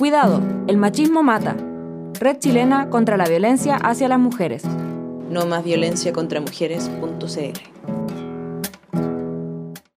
Cuidado, el machismo mata. Red Chilena contra la Violencia hacia las Mujeres. No más violencia contra mujeres.cl